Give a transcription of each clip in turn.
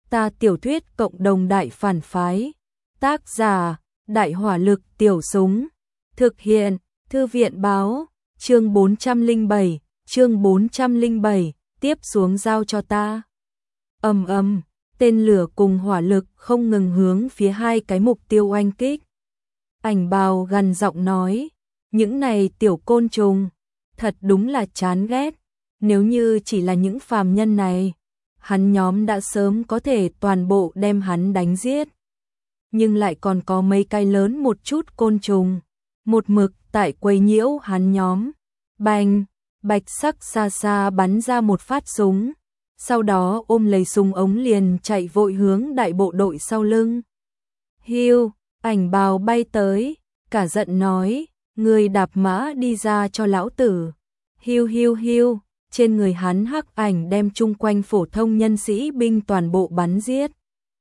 Ta tiểu thuyết cộng đồng đại phản phái. Tác giả, Đại hỏa lực tiểu súng. Thực hiện, Thư viện báo. Chương 407, tiếp xuống giao cho ta. Ầm ầm, tên lửa cùng hỏa lực không ngừng hướng phía hai cái mục tiêu oanh kích. Ảnh Bào gằn giọng nói, những này tiểu côn trùng, thật đúng là chán ghét. Nếu như chỉ là những phàm nhân này, hắn nhóm đã sớm có thể toàn bộ đem hắn đánh giết. Nhưng lại còn có mấy cái lớn một chút côn trùng, một mực tại quấy nhiễu hắn nhóm. Bành, bạch sắc xa xa bắn ra một phát súng, sau đó ôm lấy súng ống liền chạy vội hướng đại bộ đội sau lưng. Hiu, Ảnh Bào bay tới, cả giận nói, người đạp mã đi ra cho lão tử. Hiu hiu hiu, trên người hắn hắc ảnh đem chung quanh phổ thông nhân sĩ binh toàn bộ bắn giết.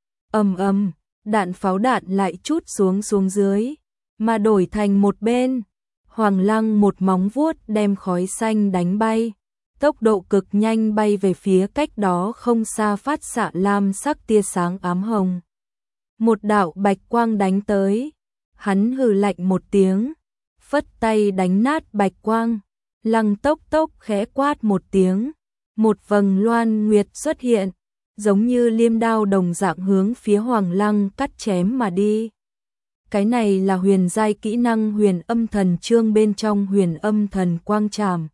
Ầm ầm, đạn pháo đạn lại trút xuống dưới, mà đổi thành một bên. Hoàng Lăng một móng vuốt đem khói xanh đánh bay, tốc độ cực nhanh bay về phía cách đó không xa phát xạ lam sắc tia sáng ám hồng. Một đạo bạch quang đánh tới, hắn hừ lạnh một tiếng, phất tay đánh nát bạch quang. Lăng Tốc Tốc khẽ quát một tiếng, một vầng loan nguyệt xuất hiện, giống như liêm đao đồng dạng hướng phía Hoàng Lăng cắt chém mà đi. Cái này là huyền giai kỹ năng Huyền Âm Thần Chương bên trong Huyền Âm Thần Quang Trảm.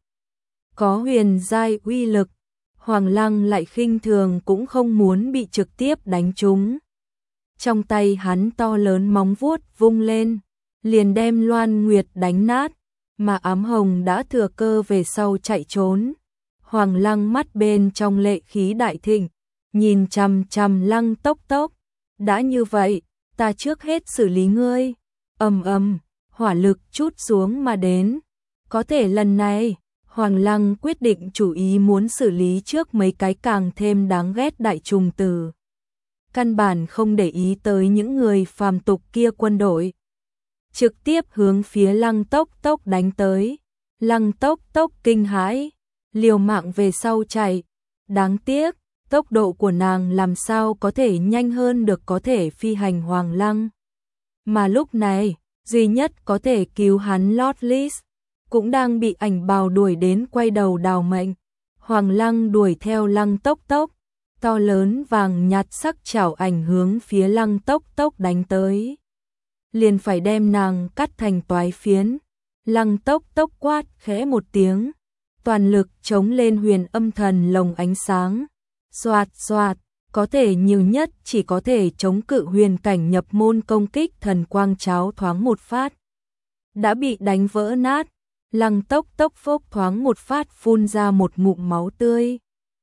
Có huyền giai uy lực, Hoàng Lăng lại khinh thường cũng không muốn bị trực tiếp đánh trúng. Trong tay hắn to lớn móng vuốt vung lên, liền đem loan nguyệt đánh nát, mà ám hồng đã thừa cơ về sau chạy trốn. Hoàng Lăng mắt bên trong lệ khí đại thịnh, nhìn chằm chằm Lăng Tốc Tốc. Đã như vậy, ta trước hết xử lý ngươi. Ầm ầm, hỏa lực trút xuống mà đến. Có thể lần này, Hoàng Lăng quyết định chủ ý muốn xử lý trước mấy cái càng thêm đáng ghét đại trùng tử. Căn bản không để ý tới những người phàm tục kia quân đội. Trực tiếp hướng phía Lăng Tốc Tốc đánh tới. Lăng Tốc Tốc kinh hãi, liều mạng về sau chạy. Đáng tiếc, tốc độ của nàng làm sao có thể nhanh hơn được có thể phi hành Hoàng Lăng. Mà lúc này, duy nhất có thể cứu hắn Lotlis cũng đang bị Ảnh Bào đuổi đến quay đầu đào mệnh. Hoàng Lăng đuổi theo Lăng Tốc Tốc, to lớn vàng nhạt sắc chảo ảnh hướng phía Lăng Tốc Tốc đánh tới. Liền phải đem nàng cắt thành toái phiến. Lăng Tốc Tốc quát khẽ một tiếng, toàn lực chống lên Huyền Âm Thần lồng ánh sáng. Xoạt xoạt, có thể nhiều nhất chỉ có thể chống cự huyền cảnh nhập môn công kích thần quang cháo thoáng một phát. Đã bị đánh vỡ nát, Lăng Tốc Tốc phốc thoáng một phát phun ra một ngụm máu tươi.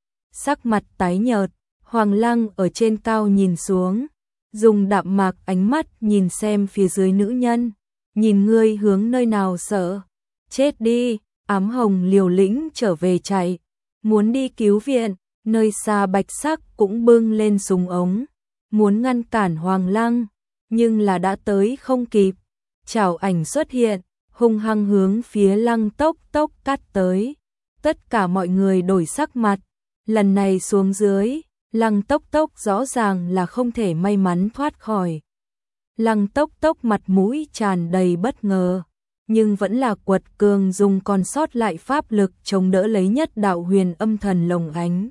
Sắc mặt tái nhợt, Hoàng Lăng ở trên cao nhìn xuống, dùng đạm mạc ánh mắt nhìn xem phía dưới nữ nhân. Nhìn ngươi hướng nơi nào sợ? Chết đi, ám hồng liều lĩnh trở về chạy, muốn đi cứu viện. Nơi xa bạch sắc cũng bưng lên súng ống, muốn ngăn cản Hoàng Lăng, nhưng là đã tới không kịp. Chảo ảnh xuất hiện, hung hăng hướng phía Lăng Tốc Tốc cắt tới. Tất cả mọi người đổi sắc mặt, lần này xuống dưới, Lăng Tốc Tốc rõ ràng là không thể may mắn thoát khỏi. Lăng Tốc Tốc mặt mũi tràn đầy bất ngờ, nhưng vẫn là quật cường dùng còn sót lại pháp lực chống đỡ lấy nhất đạo Huyền Âm Thần lồng ánh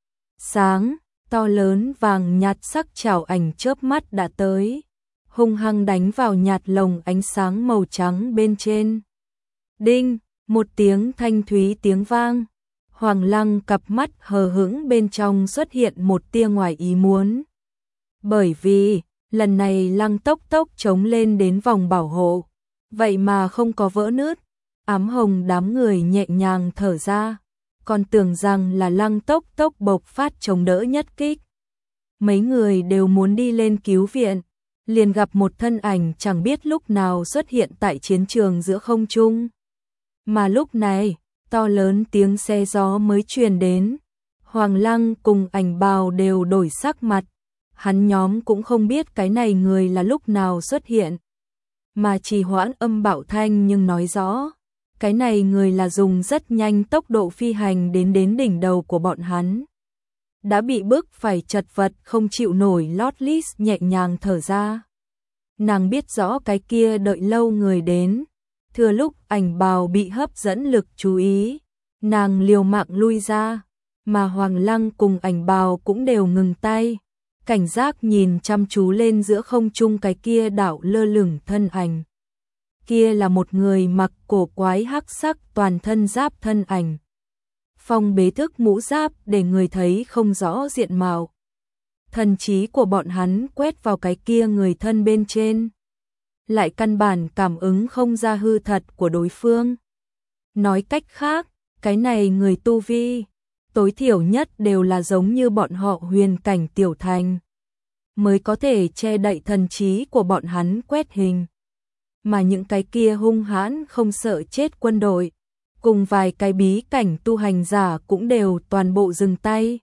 sáng, to lớn vàng nhạt sắc chảo ảnh chớp mắt đã tới, hung hăng đánh vào nhạt lồng ánh sáng màu trắng bên trên. Đinh, một tiếng thanh thúy tiếng vang. Hoàng Lăng cặp mắt hờ hững bên trong xuất hiện một tia ngoài ý muốn. Bởi vì, lần này Lăng Tốc Tốc chống lên đến vòng bảo hộ, vậy mà không có vỡ nứt. Ám hồng đám người nhẹ nhàng thở ra, còn tưởng rằng là Lăng Tốc Tốc bộc phát chống đỡ nhất kích. Mấy người đều muốn đi lên cứu viện, liền gặp một thân ảnh chẳng biết lúc nào xuất hiện tại chiến trường giữa không trung. Mà lúc này, to lớn tiếng xe gió mới truyền đến. Hoàng Lăng cùng Ảnh Bào đều đổi sắc mặt, hắn nhóm cũng không biết cái này người là lúc nào xuất hiện, mà trì hoãn âm Bảo Thanh nhưng nói rõ, cái này người là dùng rất nhanh tốc độ phi hành đến đỉnh đầu của bọn hắn. đã bị bức phải chật vật không chịu nổi. Lotless nhẹ nhàng thở ra. Nàng biết rõ cái kia đợi lâu người đến. Thừa lúc Ảnh Bào bị hấp dẫn lực chú ý, nàng liều mạng lui ra, mà Hoàng Lăng cùng Ảnh Bào cũng đều ngừng tay, cảnh giác nhìn chăm chú lên giữa không trung cái kia đảo lơ lửng thân ảnh. Kia là một người mặc cổ quái hắc sắc toàn thân giáp thân ảnh. Phong bế thức mũ giáp để người thấy không rõ diện mạo. Thần trí của bọn hắn quét vào cái kia người thân bên trên, lại căn bản cảm ứng không ra hư thật của đối phương. Nói cách khác, cái này người tu vi, tối thiểu nhất đều là giống như bọn họ huyền cảnh tiểu thành, mới có thể che đậy thần trí của bọn hắn quét hình. Mà những cái kia hung hãn không sợ chết quân đội, cùng vài cái bí cảnh tu hành giả cũng đều toàn bộ dừng tay.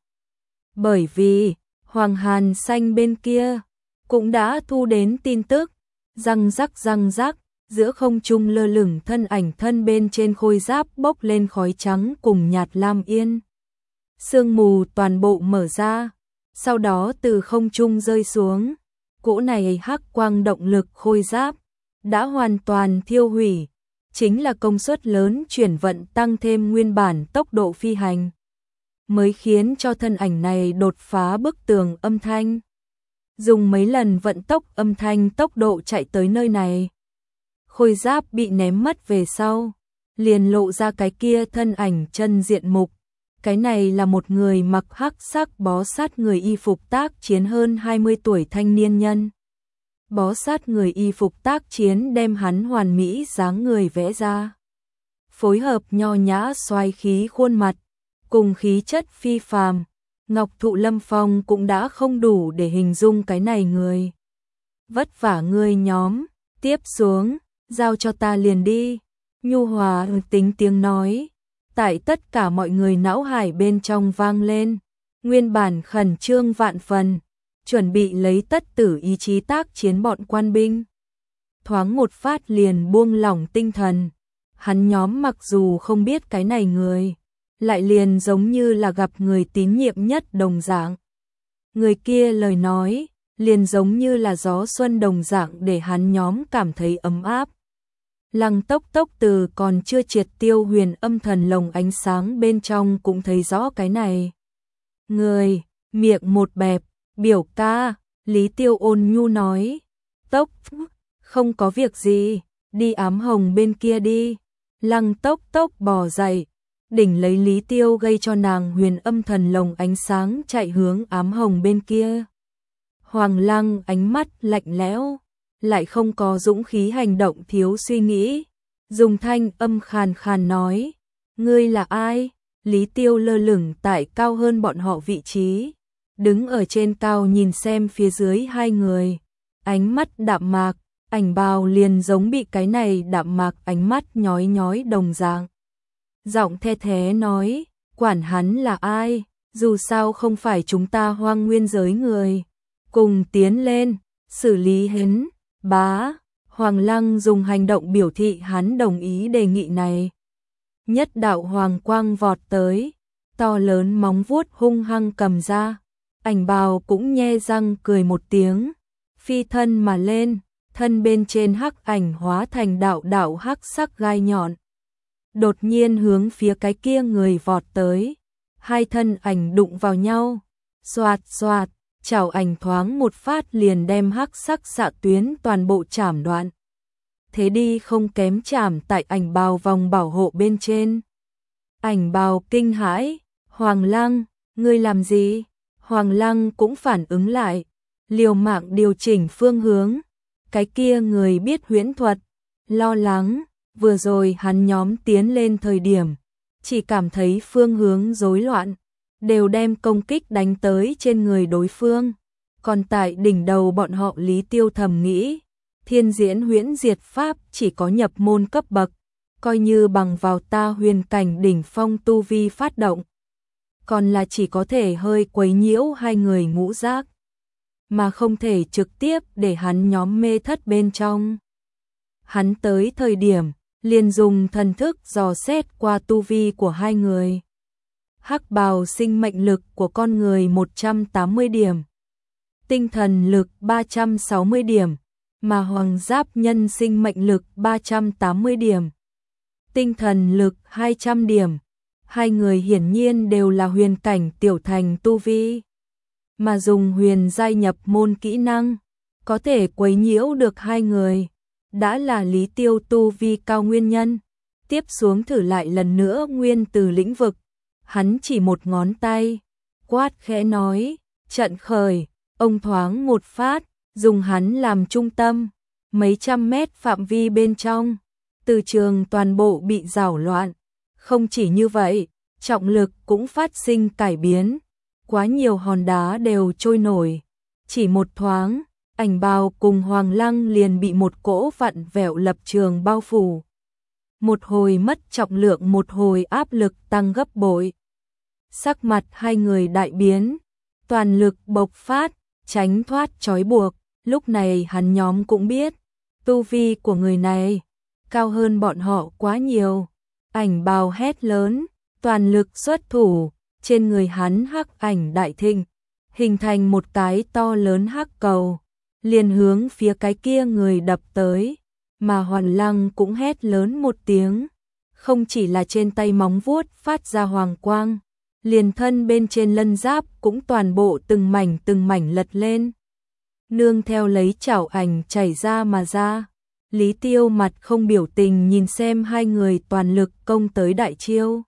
Bởi vì, Hoàng Hàn Xanh bên kia, cũng đã thu đến tin tức, răng rắc, giữa không trung lơ lửng thân ảnh thân bên trên khôi giáp bốc lên khói trắng cùng nhạt lam yên. Sương mù toàn bộ mở ra, sau đó từ không trung rơi xuống, cỗ này hắc quang động lực khôi giáp, đã hoàn toàn thiêu hủy, chính là công suất lớn chuyển vận tăng thêm nguyên bản tốc độ phi hành, mới khiến cho thân ảnh này đột phá bức tường âm thanh. Dùng mấy lần vận tốc âm thanh tốc độ chạy tới nơi này. Khôi giáp bị ném mất về sau, liền lộ ra cái kia thân ảnh chân diện mục. Cái này là một người mặc hắc sắc bó sát người y phục tác chiến hơn 20 tuổi thanh niên nhân. Bó sát người y phục tác chiến đem hắn hoàn mỹ dáng người vẽ ra. Phối hợp nho nhã xoái khí khuôn mặt, cùng khí chất phi phàm, Ngọc Thụ Lâm Phong cũng đã không đủ để hình dung cái này người. Vất vả ngươi nhóm, tiếp xuống, giao cho ta liền đi. Nhu hòa tính tiếng nói, tại tất cả mọi người não hải bên trong vang lên, nguyên bản khẩn trương vạn phần, chuẩn bị lấy tất tử ý chí tác chiến bọn quan binh. Thoáng một phát liền buông lỏng tinh thần, hắn nhóm mặc dù không biết cái này người, lại liền giống như là gặp người tín nhiệm nhất đồng dạng. Người kia lời nói, liền giống như là gió xuân đồng dạng để hắn nhóm cảm thấy ấm áp. Lăng Tốc Tốc từ còn chưa triệt tiêu huyền âm thần lồng ánh sáng bên trong cũng thấy rõ cái này. Người, miệng một bẹp, biểu ca, Lý Tiêu ôn nhu nói. Tốc, không có việc gì, đi ám hồng bên kia đi. Lăng Tốc Tốc bò dậy, đỉnh lấy Lý Tiêu gây cho nàng huyền âm thần lồng ánh sáng chạy hướng ám hồng bên kia. Hoàng Lăng ánh mắt lạnh lẽo, lại không có dũng khí hành động thiếu suy nghĩ. Dùng thanh âm khàn khàn nói, ngươi là ai? Lý Tiêu lơ lửng tại cao hơn bọn họ vị trí, đứng ở trên cao nhìn xem phía dưới hai người, ánh mắt đạm mạc, Ảnh Bào liền giống bị cái này đạm mạc ánh mắt nhói nhói đồng dạng. Giọng the thế nói, quản hắn là ai, dù sao không phải chúng ta Hoang Nguyên giới người, cùng tiến lên, xử lý hắn. Bá, Hoàng Lăng dùng hành động biểu thị hắn đồng ý đề nghị này. Nhất đạo hoàng quang vọt tới, to lớn móng vuốt hung hăng cầm ra. Ảnh Bào cũng nhe răng cười một tiếng, phi thân mà lên, thân bên trên hắc ảnh hóa thành đạo đạo hắc sắc gai nhọn. Đột nhiên hướng phía cái kia người vọt tới, hai thân ảnh đụng vào nhau, xoạt xoạt. Chảo ảnh thoáng một phát liền đem hắc sắc xạ tuyến toàn bộ chảm đoạn. Thế đi không kém chảm tại Ảnh Bào vòng bảo hộ bên trên. Ảnh Bào kinh hãi, Hoàng Lăng, ngươi làm gì? Hoàng Lăng cũng phản ứng lại, liều mạng điều chỉnh phương hướng. Cái kia người biết huyễn thuật, lo lắng, vừa rồi hắn nhóm tiến lên thời điểm, chỉ cảm thấy phương hướng rối loạn, đều đem công kích đánh tới trên người đối phương. Còn tại đỉnh đầu bọn họ Lý Tiêu thầm nghĩ, thiên diễn huyễn diệt pháp chỉ có nhập môn cấp bậc, coi như bằng vào ta huyền cảnh đỉnh phong tu vi phát động. Còn là chỉ có thể hơi quấy nhiễu hai người ngũ giác, mà không thể trực tiếp để hắn nhóm mê thất bên trong. Hắn tới thời điểm, liền dùng thần thức dò xét qua tu vi của hai người. Hắc bào sinh mệnh lực của con người 180 điểm, tinh thần lực 360 điểm, mà hoàng giáp nhân sinh mệnh lực 380 điểm, tinh thần lực 200 điểm. Hai người hiển nhiên đều là huyền cảnh tiểu thành tu vi, mà dùng huyền giai nhập môn kỹ năng, có thể quấy nhiễu được hai người, đã là Lý Tiêu tu vi cao nguyên nhân. Tiếp xuống thử lại lần nữa nguyên từ lĩnh vực, hắn chỉ một ngón tay, quát khẽ nói, trận khởi, ông thoáng một phát, dùng hắn làm trung tâm, mấy trăm mét phạm vi bên trong, từ trường toàn bộ bị rảo loạn. Không chỉ như vậy, trọng lực cũng phát sinh cải biến, quá nhiều hòn đá đều trôi nổi. Chỉ một thoáng, ảnh bào cùng Hoàng Lăng liền bị một cỗ vặn vẹo lập trường bao phủ. Một hồi mất trọng lượng, một hồi áp lực tăng gấp bội. Sắc mặt hai người đại biến, toàn lực bộc phát, tránh thoát trói buộc. Lúc này hắn nhóm cũng biết, tu vi của người này cao hơn bọn họ quá nhiều. Ảnh bào hét lớn, toàn lực xuất thủ, trên người hắn hắc ảnh đại thịnh, hình thành một cái to lớn hắc cầu, liền hướng phía cái kia người đập tới, mà Hoàn Lăng cũng hét lớn một tiếng, không chỉ là trên tay móng vuốt phát ra hoàng quang, liền thân bên trên lân giáp cũng toàn bộ từng mảnh lật lên, nương theo lấy chảo ảnh chảy ra mà ra. Lý Tiêu mặt không biểu tình nhìn xem hai người toàn lực công tới đại chiêu.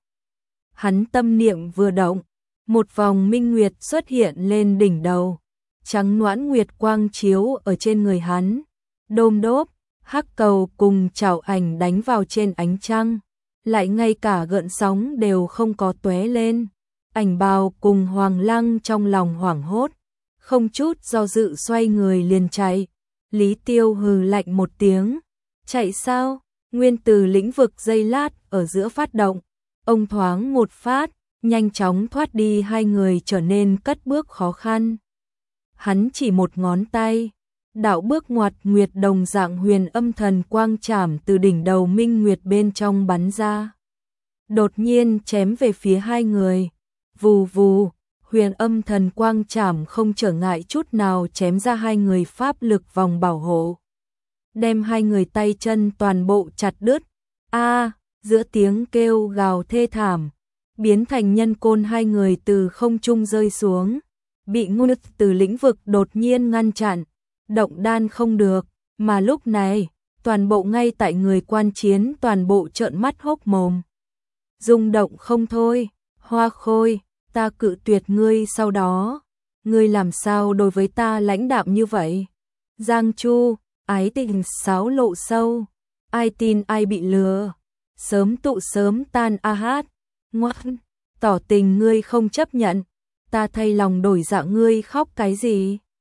Hắn tâm niệm vừa động, một vòng minh nguyệt xuất hiện lên đỉnh đầu, trắng noãn nguyệt quang chiếu ở trên người hắn. Đôm đốp, hắc cầu cùng chảo ảnh đánh vào trên ánh trăng, lại ngay cả gợn sóng đều không có tóe lên. Ảnh bào cùng Hoàng Lăng trong lòng hoảng hốt, không chút do dự xoay người liền chạy. Lý Tiêu hừ lạnh một tiếng, chạy sao? Nguyên từ lĩnh vực giây lát ở giữa phát động, ông thoáng một phát, nhanh chóng thoát đi, hai người trở nên cất bước khó khăn. Hắn chỉ một ngón tay, đạo bước ngoặt nguyệt đồng dạng huyền âm thần quang chảm từ đỉnh đầu minh nguyệt bên trong bắn ra. Đột nhiên chém về phía hai người, vù vù. Huyền âm thần quang chảm không trở ngại chút nào chém ra hai người pháp lực vòng bảo hộ, đem hai người tay chân toàn bộ chặt đứt. Giữa tiếng kêu gào thê thảm, biến thành nhân côn, hai người từ không trung rơi xuống, bị ngôn từ lĩnh vực đột nhiên ngăn chặn, động đan không được, mà lúc này, toàn bộ ngay tại người quan chiến toàn bộ trợn mắt hốc mồm. Rung động không thôi, Hoa Khôi, ta cự tuyệt ngươi, sau đó, ngươi làm sao đối với ta lãnh đạm như vậy? Giang Chu, ái tình xáo lộ sâu, ai tin ai bị lừa, sớm tụ sớm tan hát, ngoan, tỏ tình ngươi không chấp nhận, ta thay lòng đổi dạ, ngươi khóc cái gì?